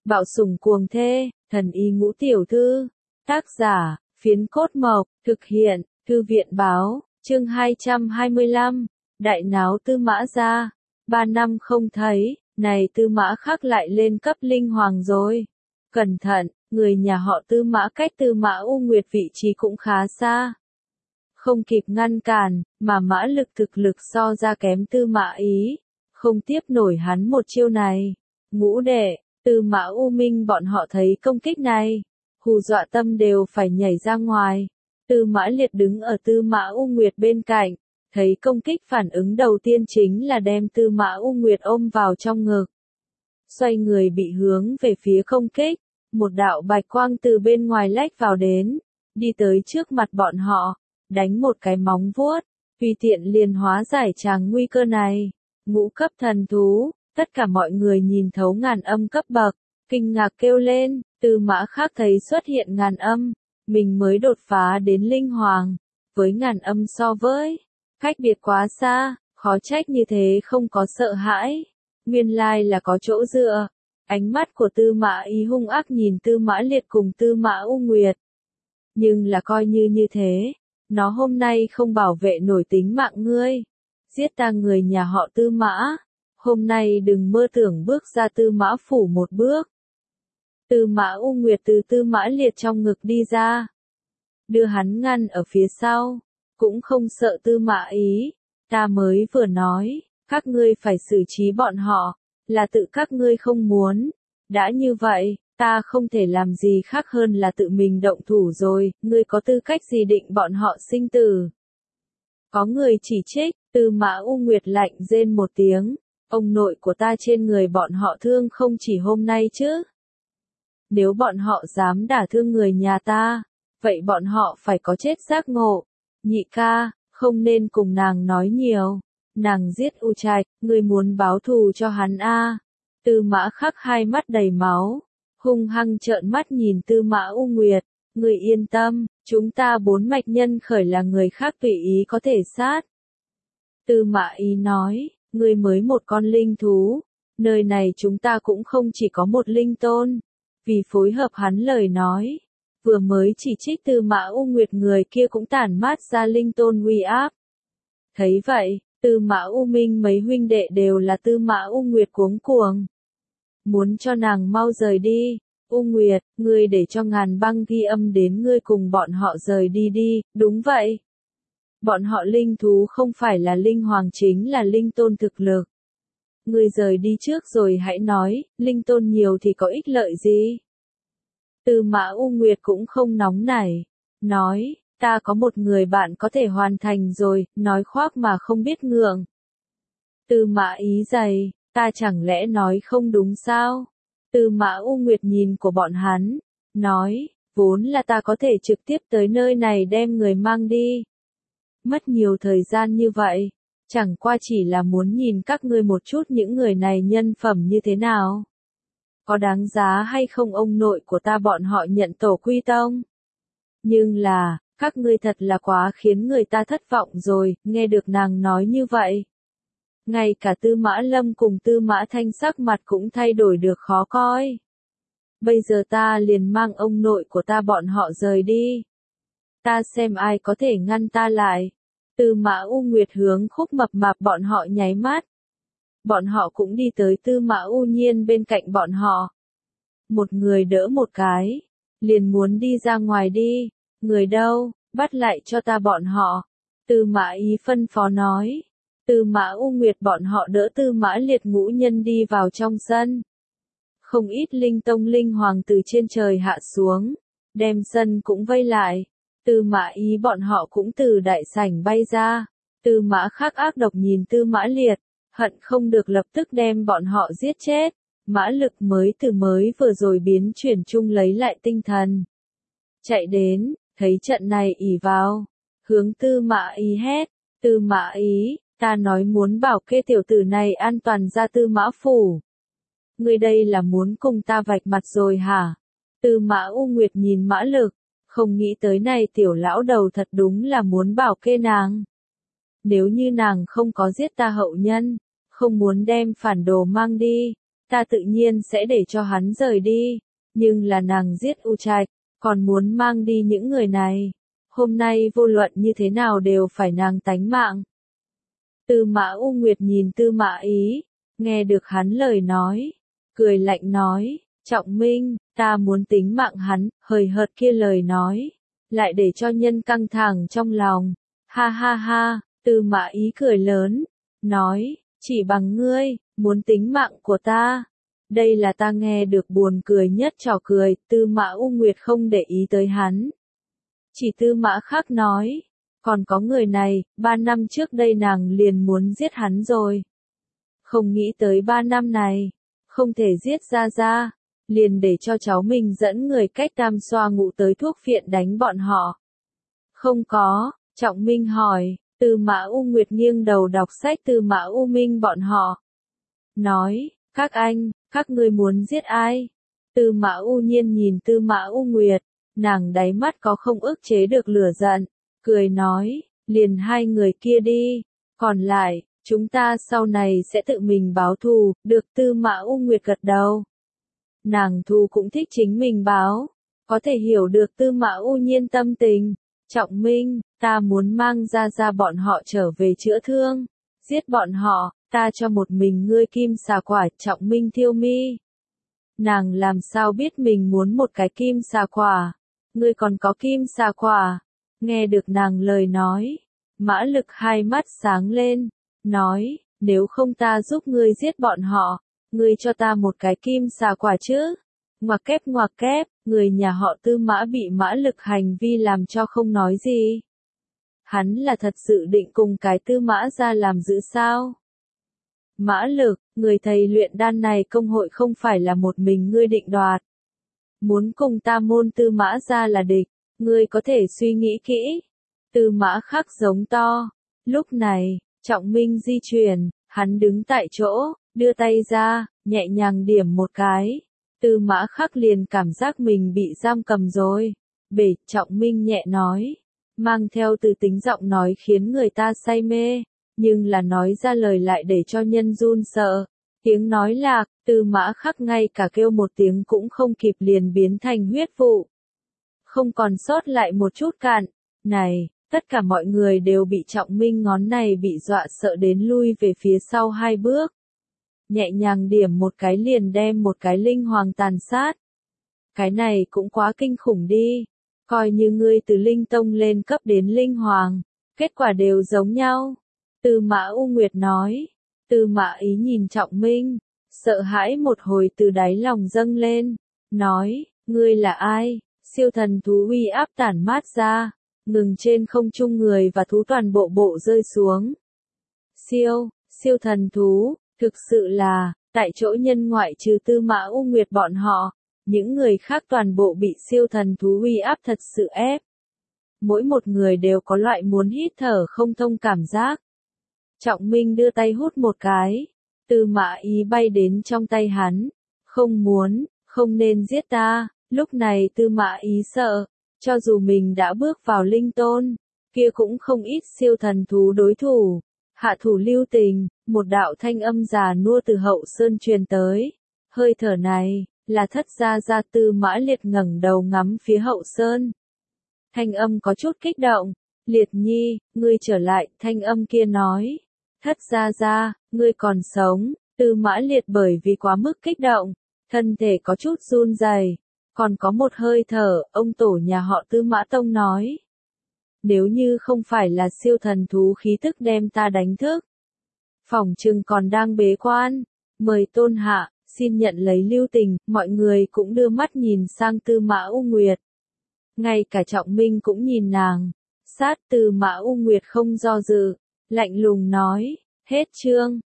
Bạo sủng cuồng thê, thần y ngũ tiểu thư. Tác giả, Phiến Cốt Mộc, thực hiện, Thư viện báo, chương 225, đại náo Tư Mã gia. 3 năm không thấy, này Tư Mã Khắc lại lên cấp linh hoàng rồi. Cẩn thận, người nhà họ Tư Mã cách Tư Mã U Nguyệt vị trí cũng khá xa. Không kịp ngăn cản, mà mã lực thực lực so ra kém Tư Mã Ý, không tiếp nổi hắn một chiêu này. Ngũ đệ, Tư Mã U Minh bọn họ thấy công kích này, hù dọa tâm đều phải nhảy ra ngoài. Tư Mã Liệt đứng ở Tư Mã U Nguyệt bên cạnh, thấy công kích phản ứng đầu tiên chính là đem Tư Mã U Nguyệt ôm vào trong ngực. Xoay người bị hướng về phía công kích, một đạo bạch quang từ bên ngoài lách vào đến, đi tới trước mặt bọn họ, đánh một cái móng vuốt, tùy tiện liền hóa giải tràng nguy cơ này. Ngũ cấp thần thú, tất cả mọi người nhìn thấu ngàn âm cấp bậc, kinh ngạc kêu lên. Tư Mã Khắc thấy xuất hiện ngàn âm, mình mới đột phá đến linh hoàng, với ngàn âm so với cách biệt quá xa, khó trách như thế không có sợ hãi, nguyên lai là có chỗ dựa. Ánh mắt của Tư Mã Ý hung ác nhìn Tư Mã Liệt cùng Tư Mã U Nguyệt. Nhưng là coi như thế, nó hôm nay không bảo vệ nổi tính mạng ngươi, giết ta người nhà họ Tư Mã, hôm nay đừng mơ tưởng bước ra Tư Mã phủ một bước. Tư Mã U Nguyệt từ Tư Mã Liệt trong ngực đi ra, đưa hắn ngăn ở phía sau, cũng không sợ Tư Mã Ý, ta mới vừa nói, các ngươi phải xử trí bọn họ, là tự các ngươi không muốn, đã như vậy, ta không thể làm gì khác hơn là tự mình động thủ rồi, ngươi có tư cách gì định bọn họ sinh tử. Có người chỉ trích, Tư Mã U Nguyệt lạnh rên một tiếng, ông nội của ta trên người bọn họ thương không chỉ hôm nay chứ. Nếu bọn họ dám đả thương người nhà ta, vậy bọn họ phải có chết giác ngộ. Nhị ca, không nên cùng nàng nói nhiều. Nàng giết U Trạch, ngươi muốn báo thù cho hắn a? Tư Mã Khắc hai mắt đầy máu, hung hăng trợn mắt nhìn Tư Mã U Nguyệt. Ngươi yên tâm, chúng ta 4 mạch nhân khởi là người khác tùy ý có thể sát. Tư Mã Ý nói, ngươi mới một con linh thú, nơi này chúng ta cũng không chỉ có một linh tôn. Vì phối hợp hắn lời nói, vừa mới chỉ trích Tư Mã U Nguyệt người kia cũng tản mát ra linh tôn uy áp. Thấy vậy, Tư Mã U Minh mấy huynh đệ đều là Tư Mã U Nguyệt cuống cuồng. Muốn cho nàng mau rời đi. U Nguyệt, ngươi để cho ngàn băng ghi âm đến ngươi cùng bọn họ rời đi đi, đúng vậy. Bọn họ linh thú không phải là linh hoàng chính là linh tôn thực lực. Ngươi rời đi trước rồi hãy nói, linh tôn nhiều thì có ích lợi gì? Tư Mã U Nguyệt cũng không nóng nảy, nói, ta có một người bạn có thể hoàn thành rồi, nói khoác mà không biết ngượng. Tư Mã Ý dày, ta chẳng lẽ nói không đúng sao? Tư Mã U Nguyệt nhìn của bọn hắn, nói, vốn là ta có thể trực tiếp tới nơi này đem người mang đi. Mất nhiều thời gian như vậy, chẳng qua chỉ là muốn nhìn các ngươi một chút những người này nhân phẩm như thế nào. Có đáng giá hay không ông nội của ta bọn họ nhận tổ quy tông? Nhưng là, các ngươi thật là quá khiến người ta thất vọng rồi, nghe được nàng nói như vậy. Ngay cả Tư Mã Lâm cùng Tư Mã Thanh sắc mặt cũng thay đổi được khó coi. Bây giờ ta liền mang ông nội của ta bọn họ rời đi. Ta xem ai có thể ngăn ta lại. Tư Mã U Nguyệt hướng Khúc Mập Mạp bọn họ nháy mắt. Bọn họ cũng đi tới Tư Mã U Nhiên bên cạnh bọn họ. Một người đỡ một cái, liền muốn đi ra ngoài đi. Người đâu, bắt lại cho ta bọn họ. Tư Mã Ý phân phó nói. Tư Mã U Nguyệt bọn họ đỡ Tư Mã Liệt ngũ nhân đi vào trong sân. Không ít linh tông linh hoàng từ trên trời hạ xuống, đem sân cũng vây lại. Tư Mã Ý bọn họ cũng từ đại sảnh bay ra. Tư Mã Khắc ác độc nhìn Tư Mã Liệt, hận không được lập tức đem bọn họ giết chết. Mã lực mới vừa rồi biến chuyển chung lấy lại tinh thần. Chạy đến, thấy trận này ỉ vào, hướng Tư Mã Ý hét, Tư Mã Ý, ta nói muốn bảo kê tiểu tử này an toàn ra Tư Mã phủ. Ngươi đây là muốn cùng ta vạch mặt rồi hả? Tư Mã U Nguyệt nhìn Mã lực, không nghĩ tới này tiểu lão đầu thật đúng là muốn bảo kê nàng. Nếu như nàng không có giết ta hậu nhân, không muốn đem phản đồ mang đi, ta tự nhiên sẽ để cho hắn rời đi, nhưng là nàng giết U Trạch, còn muốn mang đi những người này. Hôm nay vô luận như thế nào đều phải nàng tánh mạng. Tư Mã U Nguyệt nhìn Tư Mã Ý, nghe được hắn lời nói, cười lạnh nói, Trọng Minh, ta muốn tính mạng hắn, hời hợt kia lời nói, lại để cho nhân căng thẳng trong lòng. Ha ha ha, Tư Mã Ý cười lớn, nói, chỉ bằng ngươi, muốn tính mạng của ta. Đây là ta nghe được buồn cười nhất trò cười, Tư Mã U Nguyệt không để ý tới hắn. Chỉ Tư Mã Khắc nói, còn có người này, 3 năm trước đây nàng liền muốn giết hắn rồi. Không nghĩ tới 3 năm này, không thể giết ra, liền để cho cháu mình dẫn người cách Tam Xoa Ngũ tới thuốc viện đánh bọn họ. Không có, Trọng Minh hỏi, Tư Mã U Nguyệt nghiêng đầu đọc sách Tư Mã U Minh bọn họ. Nói, các ngươi muốn giết ai? Tư Mã U Nhiên nhìn Tư Mã U Nguyệt, nàng đáy mắt có không ức chế được lửa giận, cười nói, liền 2 người kia đi, còn lại, chúng ta sau này sẽ tự mình báo thù, được. Tư Mã U Nguyệt gật đầu. Nàng thù cũng thích chính mình báo, có thể hiểu được Tư Mã U Nhiên tâm tình. Trọng Minh, ta muốn mang ra bọn họ trở về chữa thương, giết bọn họ, ta cho một mình ngươi kim xà quả. Trọng Minh thiêu mi. Nàng làm sao biết mình muốn một cái kim xà quả? Ngươi còn có kim xà quả? Nghe được nàng lời nói, Mã Lực 2 mắt sáng lên, nói, nếu không ta giúp ngươi giết bọn họ, ngươi cho ta một cái kim xà quả chứ? Ngoặc kép, người nhà họ Tư Mã bị Mã Lực hành vi làm cho không nói gì. Hắn là thật sự định cùng cái Tư Mã gia làm giữ sao? Mã Lực, người thầy luyện đan này công hội không phải là một mình ngươi định đoạt. Muốn cùng ta môn Tư Mã gia là địch, ngươi có thể suy nghĩ kỹ. Tư Mã Khắc giống to. Lúc này, Trọng Minh di chuyển, hắn đứng tại chỗ, đưa tay ra, nhẹ nhàng điểm một cái. Tư Mã Khắc liền cảm giác mình bị giam cầm rồi. Bể, Trọng Minh nhẹ nói, mang theo từ tính giọng nói khiến người ta say mê, nhưng là nói ra lời lại để cho nhân run sợ. Tiếng nói lạc, Tư Mã Khắc ngay cả kêu một tiếng cũng không kịp liền biến thành huyết vụ. Không còn sót lại một chút cạn. Này, tất cả mọi người đều bị Trọng Minh ngón này bị dọa sợ đến lui về phía sau 2 bước. Nhẹ nhàng điểm một cái liền đem một cái linh hoàng tàn sát. Cái này cũng quá kinh khủng đi. Coi như ngươi từ linh tông lên cấp đến linh hoàng, kết quả đều giống nhau. Tư Mã U Nguyệt nói. Tư Mã Ý nhìn Trọng Minh, sợ hãi một hồi từ đáy lòng dâng lên, nói, ngươi là ai? Siêu thần thú uy áp tản mát ra, ngừng trên không trung người và thú toàn bộ rơi xuống. Siêu thần thú, thực sự là, tại chỗ nhân ngoại trừ Tư Mã U Nguyệt bọn họ, những người khác toàn bộ bị siêu thần thú uy áp thật sự ép. Mỗi một người đều có loại muốn hít thở không thông cảm giác. Trọng Minh đưa tay hút một cái, Tư Mã Ý bay đến trong tay hắn, không nên giết ta. Lúc này Tư Mã Ý sợ, cho dù mình đã bước vào linh tôn, kia cũng không ít siêu thần thú đối thủ. Hạ thủ lưu tình, một đạo thanh âm già nua từ hậu sơn truyền tới. Hơi thở này, là Thất gia. Tư Mã Liệt ngẩng đầu ngắm phía hậu sơn. Thanh âm có chút kích động. Liệt nhi, ngươi trở lại, thanh âm kia nói. Thất gia, ngươi còn sống. Tư Mã Liệt bởi vì quá mức kích động, thân thể có chút run rẩy. Còn có một hơi thở, ông tổ nhà họ Tư Mã Tông nói. Nếu như không phải là siêu thần thú khí tức đem ta đánh thức, phỏng chừng còn đang bế quan. Mời tôn hạ, xin nhận lấy lưu tình. Mọi người cũng đưa mắt nhìn sang Tư Mã U Nguyệt. Ngay cả Trọng Minh cũng nhìn nàng. Tư Mã U Nguyệt không do dự, lạnh lùng nói, hết chương.